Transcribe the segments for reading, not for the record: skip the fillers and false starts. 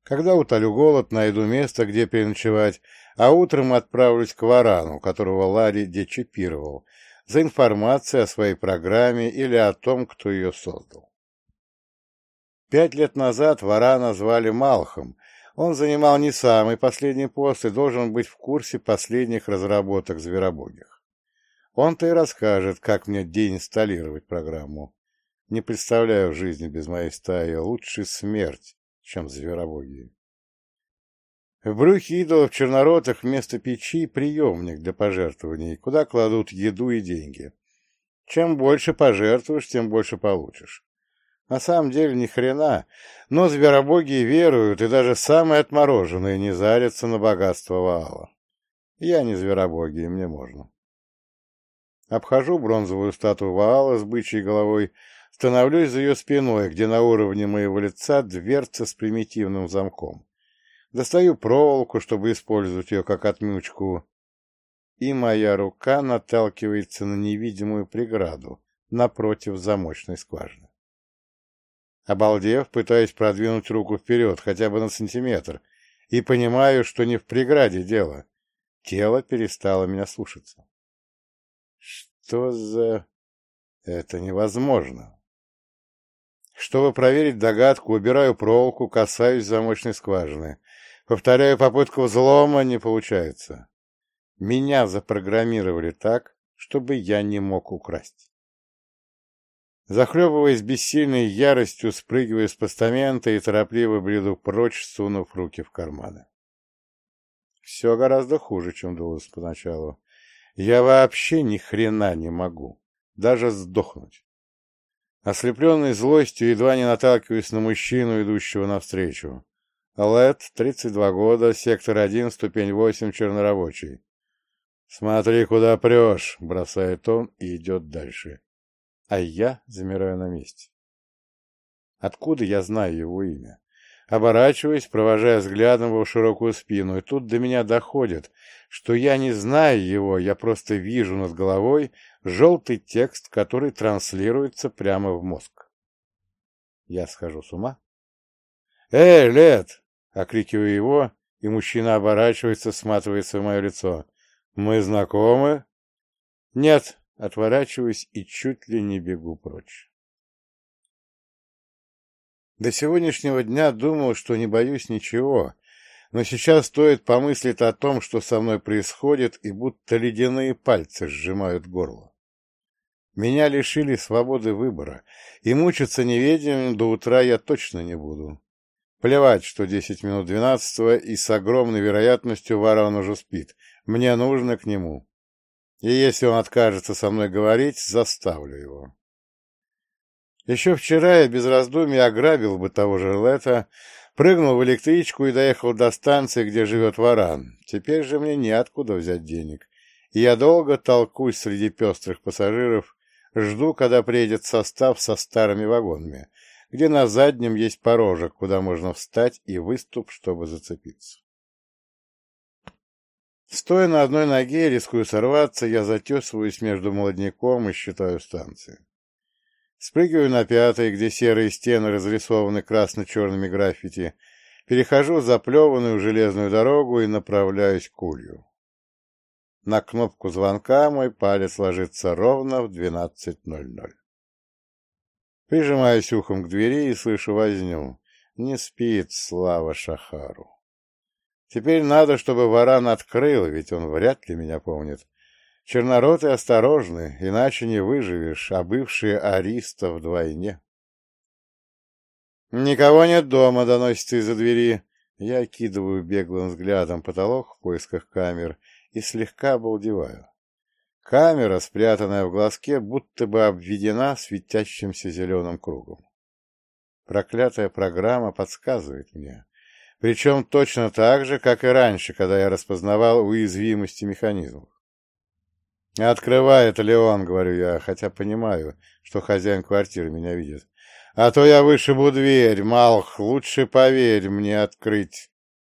Когда утолю голод, найду место, где переночевать, а утром отправлюсь к Варану, которого Ларри дечипировал, за информацией о своей программе или о том, кто ее создал. 5 лет назад Варана звали Малхом. Он занимал не самый последний пост и должен быть в курсе последних разработок зверобогих. Он-то и расскажет, как мне деинсталлировать программу. Не представляю жизни без моей стаи. Лучше смерть, чем зверобоги. В брюхе идолов черноротых вместо печи приемник для пожертвований, куда кладут еду и деньги. Чем больше пожертвуешь, тем больше получишь. На самом деле ни хрена, но зверобоги веруют, и даже самые отмороженные не зарятся на богатство Ваала. Я не зверобоги, и мне можно. Обхожу бронзовую статую Ваала с бычьей головой, становлюсь за ее спиной, где на уровне моего лица дверца с примитивным замком. Достаю проволоку, чтобы использовать ее как отмычку, и моя рука наталкивается на невидимую преграду напротив замочной скважины. Обалдев, пытаюсь продвинуть руку вперед, хотя бы на сантиметр, и понимаю, что не в преграде дело. Тело перестало меня слушаться. Что за... Это невозможно. Чтобы проверить догадку, убираю проволоку, касаюсь замочной скважины. Повторяю попытку взлома, не получается. Меня запрограммировали так, чтобы я не мог украсть. Захлебываясь бессильной яростью, спрыгиваю с постамента и торопливо бреду прочь, сунув руки в карманы. Все гораздо хуже, чем думалось поначалу. Я вообще ни хрена не могу, даже сдохнуть. Ослепленный злостью, едва не наталкиваюсь на мужчину, идущего навстречу. Лэд, 32 года, сектор 1, ступень 8, чернорабочий. «Смотри, куда прешь!» — бросает он и идет дальше. А я замираю на месте. Откуда я знаю его имя? Оборачиваюсь, провожая взглядом его широкую спину, и тут до меня доходит, что я не знаю его, я просто вижу над головой желтый текст, который транслируется прямо в мозг. Я схожу с ума? «Эй, Лед!» — окрикиваю его, и мужчина оборачивается, сматывается в мое лицо. «Мы знакомы?» «Нет», — отворачиваюсь и чуть ли не бегу прочь. До сегодняшнего дня думал, что не боюсь ничего, но сейчас стоит помыслить о том, что со мной происходит, и будто ледяные пальцы сжимают горло. Меня лишили свободы выбора, и мучиться неведением до утра я точно не буду. Плевать, что 10 минут 12-го, и с огромной вероятностью Варан уже спит. Мне нужно к нему. И если он откажется со мной говорить, заставлю его. Еще вчера я без раздумий ограбил бы того же Лета, прыгнул в электричку и доехал до станции, где живет Варан. Теперь же мне неоткуда взять денег. И я долго толкусь среди пестрых пассажиров, жду, когда приедет состав со старыми вагонами, где на заднем есть порожек, куда можно встать, и выступ, чтобы зацепиться. Стоя на одной ноге, рискую сорваться, я затесываюсь между молодняком и считаю станции. Спрыгиваю на пятой, где серые стены разрисованы красно-черными граффити, перехожу заплеванную железную дорогу и направляюсь к улью. На кнопку звонка мой палец ложится ровно в 12:00. Прижимаюсь ухом к двери и слышу возню. Не спит, слава Шахару. Теперь надо, чтобы Варан открыл, ведь он вряд ли меня помнит. Чернороты осторожны, иначе не выживешь, а бывшие ариста вдвойне. «Никого нет дома», — доносится из-за двери. Я окидываю беглым взглядом потолок в поисках камер и слегка обалдеваю. Камера, спрятанная в глазке, будто бы обведена светящимся зеленым кругом. Проклятая программа подсказывает мне. Причем точно так же, как и раньше, когда я распознавал уязвимости механизмов. «Открывай, это Леон», — говорю я, хотя понимаю, что хозяин квартиры меня видит. «А то я вышибу дверь, Малх, лучше поверь мне открыть».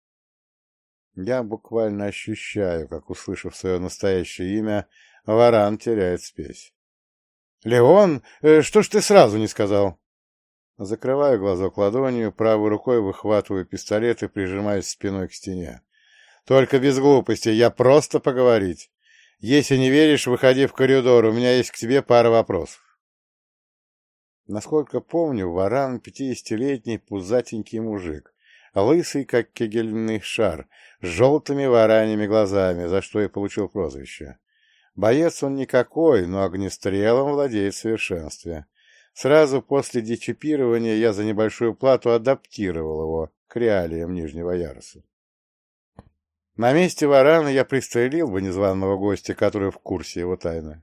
Я буквально ощущаю, как, услышав свое настоящее имя, Варан теряет спесь. «Леон, что ж ты сразу не сказал?» Закрываю глазок ладонью, правой рукой выхватываю пистолет и прижимаюсь спиной к стене. Только без глупостей, я просто поговорить. Если не веришь, выходи в коридор, у меня есть к тебе пара вопросов. Насколько помню, Варан 50-летний пузатенький мужик, лысый, как кегельный шар, с желтыми вараньими глазами, за что и получил прозвище. Боец он никакой, но огнестрелом владеет в совершенстве. Сразу после дечипирования я за небольшую плату адаптировал его к реалиям Нижнего яруса. На месте Варана я пристрелил бы незваного гостя, который в курсе его тайны.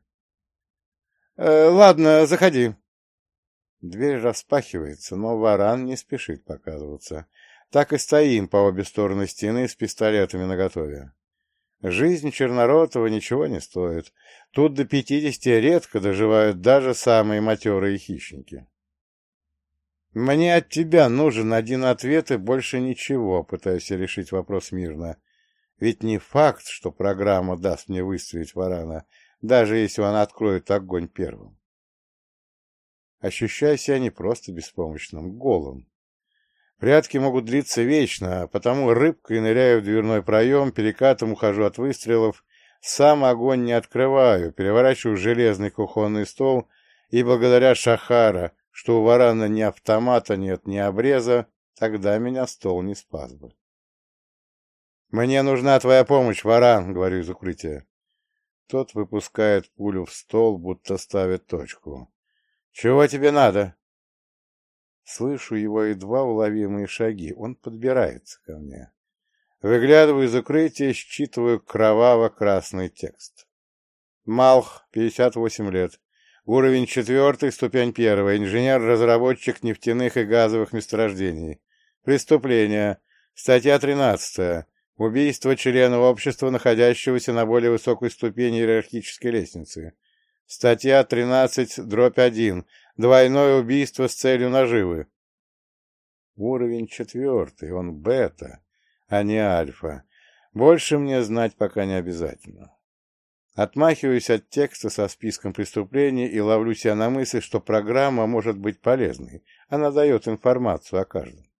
Ладно, заходи». Дверь распахивается, но Варан не спешит показываться. Так и стоим по обе стороны стены с пистолетами наготове. Жизнь Черноротова ничего не стоит. Тут до 50 редко доживают даже самые матерые хищники. «Мне от тебя нужен один ответ и больше ничего», — пытаюсь решить вопрос мирно. Ведь не факт, что программа даст мне выстрелить Варана, даже если он откроет огонь первым. Ощущаю себя не просто беспомощным, голым. Прятки могут длиться вечно, а потому рыбкой ныряю в дверной проем, перекатом ухожу от выстрелов, сам огонь не открываю, переворачиваю железный кухонный стол, и благодаря Шахара, что у Варана ни автомата нет, ни обреза, тогда меня стол не спас бы. «Мне нужна твоя помощь, Варан», — говорю из укрытия. Тот выпускает пулю в стол, будто ставит точку. «Чего тебе надо?» Слышу его едва уловимые шаги. Он подбирается ко мне. Выглядываю из укрытия, считываю кроваво-красный текст. Малх, 58 лет. Уровень 4, ступень 1. Инженер-разработчик нефтяных и газовых месторождений. Преступление. Статья 13. Убийство члена общества, находящегося на более высокой ступени иерархической лестницы. Статья 13/1. Двойное убийство с целью наживы. Уровень 4, он бета, а не альфа. Больше мне знать пока не обязательно. Отмахиваюсь от текста со списком преступлений и ловлю себя на мысли, что программа может быть полезной. Она дает информацию о каждом.